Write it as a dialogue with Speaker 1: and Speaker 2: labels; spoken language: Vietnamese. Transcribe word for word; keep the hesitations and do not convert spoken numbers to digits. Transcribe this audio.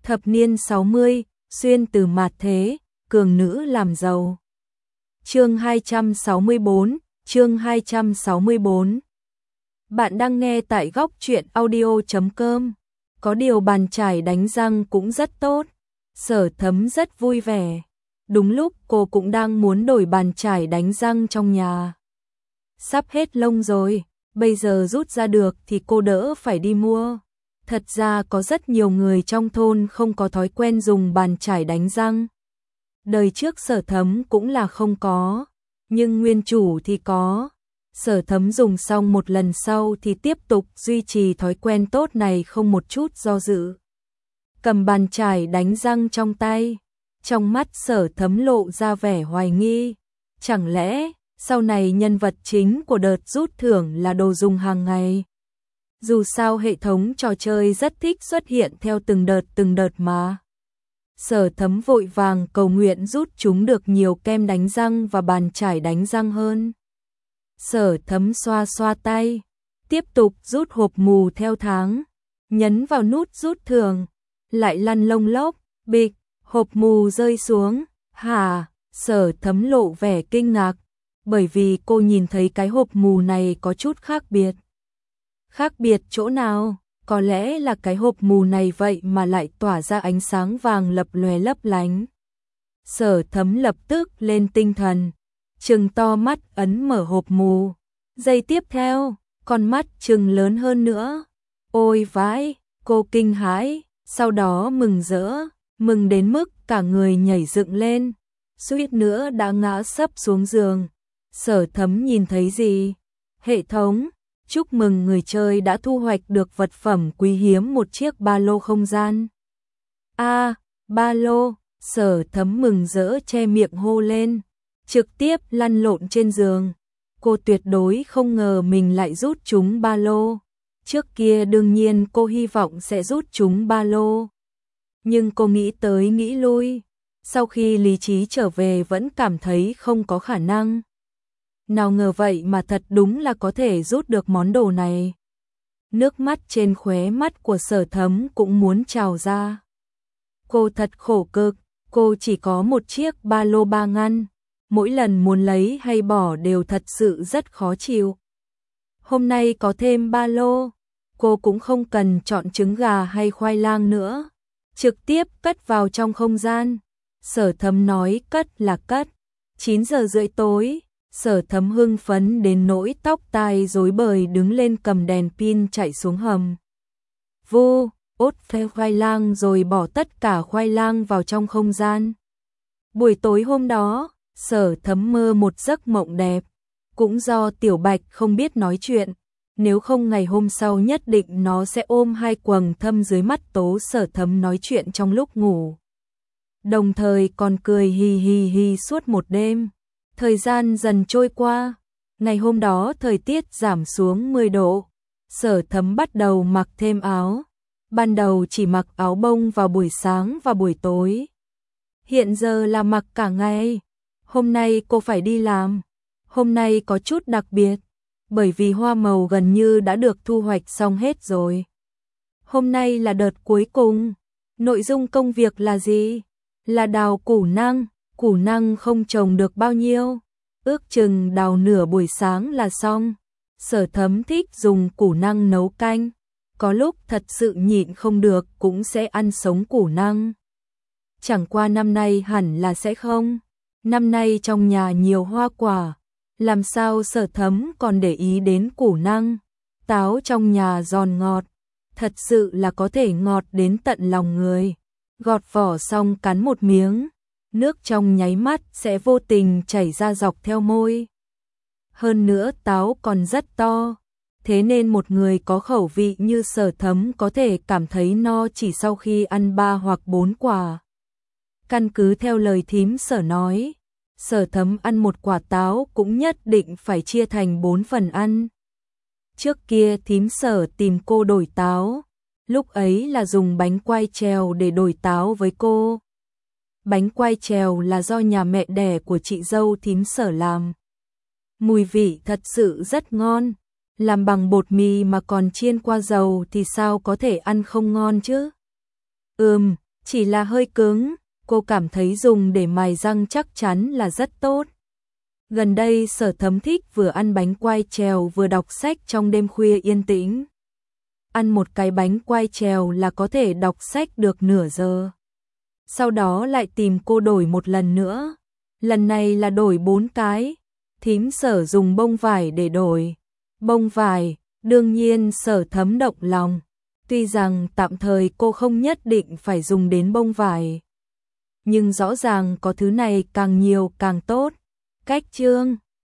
Speaker 1: Thập niên sáu mươi, xuyên từ mạt thế, cường nữ làm giàu. Chương hai trăm sáu mươi tư, chương hai trăm sáu mươi tư. Bạn đang nghe tại góc truyện audio chấm com. Có điều bàn chải đánh răng cũng rất tốt. Sở Thấm rất vui vẻ. Đúng lúc cô cũng đang muốn đổi bàn chải đánh răng trong nhà. Sắp hết lông rồi, bây giờ rút ra được thì cô đỡ phải đi mua. Thật ra có rất nhiều người trong thôn không có thói quen dùng bàn chải đánh răng. Đời trước Sở Thấm cũng là không có, nhưng nguyên chủ thì có. Sở Thấm dùng xong một lần sau thì tiếp tục duy trì thói quen tốt này không một chút do dự. Cầm bàn chải đánh răng trong tay, trong mắt Sở Thấm lộ ra vẻ hoài nghi. Chẳng lẽ sau này nhân vật chính của đợt rút thưởng là đồ dùng hàng ngày? Dù sao hệ thống trò chơi rất thích xuất hiện theo từng đợt từng đợt mà. Sở Thấm vội vàng cầu nguyện rút chúng được nhiều kem đánh răng và bàn chải đánh răng hơn. Sở Thấm xoa xoa tay, tiếp tục rút hộp mù theo tháng, nhấn vào nút rút thường, lại lăn lông lốc, bịch, hộp mù rơi xuống. Hả? Sở Thấm lộ vẻ kinh ngạc, bởi vì cô nhìn thấy cái hộp mù này có chút khác biệt. Khác biệt chỗ nào? Có lẽ là cái hộp mù này vậy mà lại tỏa ra ánh sáng vàng lập lòe lấp lánh. Sở Thấm lập tức lên tinh thần, trừng to mắt ấn mở hộp mù. Giây tiếp theo, con mắt trừng lớn hơn nữa. Ôi vãi, cô kinh hãi, sau đó mừng rỡ, mừng đến mức cả người nhảy dựng lên, suýt nữa đã ngã sấp xuống giường. Sở Thấm nhìn thấy gì? Hệ thống, chúc mừng người chơi đã thu hoạch được vật phẩm quý hiếm, một chiếc ba lô không gian. A, à, ba lô, Sở Thấm mừng rỡ che miệng hô lên, trực tiếp lăn lộn trên giường. Cô tuyệt đối không ngờ mình lại rút chúng ba lô. Trước kia đương nhiên cô hy vọng sẽ rút chúng ba lô. Nhưng cô nghĩ tới nghĩ lui, sau khi lý trí trở về vẫn cảm thấy không có khả năng. Nào ngờ vậy mà thật đúng là có thể rút được món đồ này. Nước mắt trên khóe mắt của Sở Thấm cũng muốn trào ra. Cô thật khổ cực, cô chỉ có một chiếc ba lô ba ngăn, mỗi lần muốn lấy hay bỏ đều thật sự rất khó chịu. Hôm nay có thêm ba lô, cô cũng không cần chọn trứng gà hay khoai lang nữa, trực tiếp cất vào trong không gian. Sở Thấm nói cất là cất. chín giờ rưỡi tối, Sở Thấm hưng phấn đến nỗi tóc tai rối bời đứng lên cầm đèn pin chạy xuống hầm. Vu, ốt phê khoai lang rồi bỏ tất cả khoai lang vào trong không gian. Buổi tối hôm đó, Sở Thấm mơ một giấc mộng đẹp. Cũng do Tiểu Bạch không biết nói chuyện, nếu không ngày hôm sau nhất định nó sẽ ôm hai quầng thâm dưới mắt tố Sở Thấm nói chuyện trong lúc ngủ. Đồng thời còn cười hi hi hi suốt một đêm. Thời gian dần trôi qua, ngày hôm đó thời tiết giảm xuống mười độ. Sở Thấm bắt đầu mặc thêm áo. Ban đầu chỉ mặc áo bông vào buổi sáng và buổi tối. Hiện giờ là mặc cả ngày. Hôm nay cô phải đi làm. Hôm nay có chút đặc biệt, bởi vì hoa màu gần như đã được thu hoạch xong hết rồi. Hôm nay là đợt cuối cùng. Nội dung công việc là gì? Là đào củ năng. Củ năng không trồng được bao nhiêu, ước chừng đào nửa buổi sáng là xong. Sở Thấm thích dùng củ năng nấu canh, có lúc thật sự nhịn không được cũng sẽ ăn sống củ năng. Chẳng qua năm nay hẳn là sẽ không. Năm nay trong nhà nhiều hoa quả, làm sao Sở Thấm còn để ý đến củ năng. Táo trong nhà giòn ngọt, thật sự là có thể ngọt đến tận lòng người. Gọt vỏ xong cắn một miếng, nước trong nháy mắt sẽ vô tình chảy ra dọc theo môi. Hơn nữa táo còn rất to, thế nên một người có khẩu vị như Sở Thấm có thể cảm thấy no chỉ sau khi ăn ba hoặc bốn quả. Căn cứ theo lời thím Sở nói, Sở Thấm ăn một quả táo cũng nhất định phải chia thành bốn phần ăn. Trước kia thím Sở tìm cô đổi táo, lúc ấy là dùng bánh quai trèo để đổi táo với cô. Bánh quai trèo là do nhà mẹ đẻ của chị dâu thím Sở làm. Mùi vị thật sự rất ngon, làm bằng bột mì mà còn chiên qua dầu thì sao có thể ăn không ngon chứ? Ừm, chỉ là hơi cứng, cô cảm thấy dùng để mài răng chắc chắn là rất tốt. Gần đây Sở Thấm thích vừa ăn bánh quai trèo vừa đọc sách trong đêm khuya yên tĩnh. Ăn một cái bánh quai trèo là có thể đọc sách được nửa giờ. Sau đó lại tìm cô đổi một lần nữa. Lần này là đổi bốn cái. Thím Sở dùng bông vải để đổi. Bông vải, đương nhiên Sở Thấm động lòng. Tuy rằng tạm thời cô không nhất định phải dùng đến bông vải. Nhưng rõ ràng có thứ này càng nhiều càng tốt. Cách chương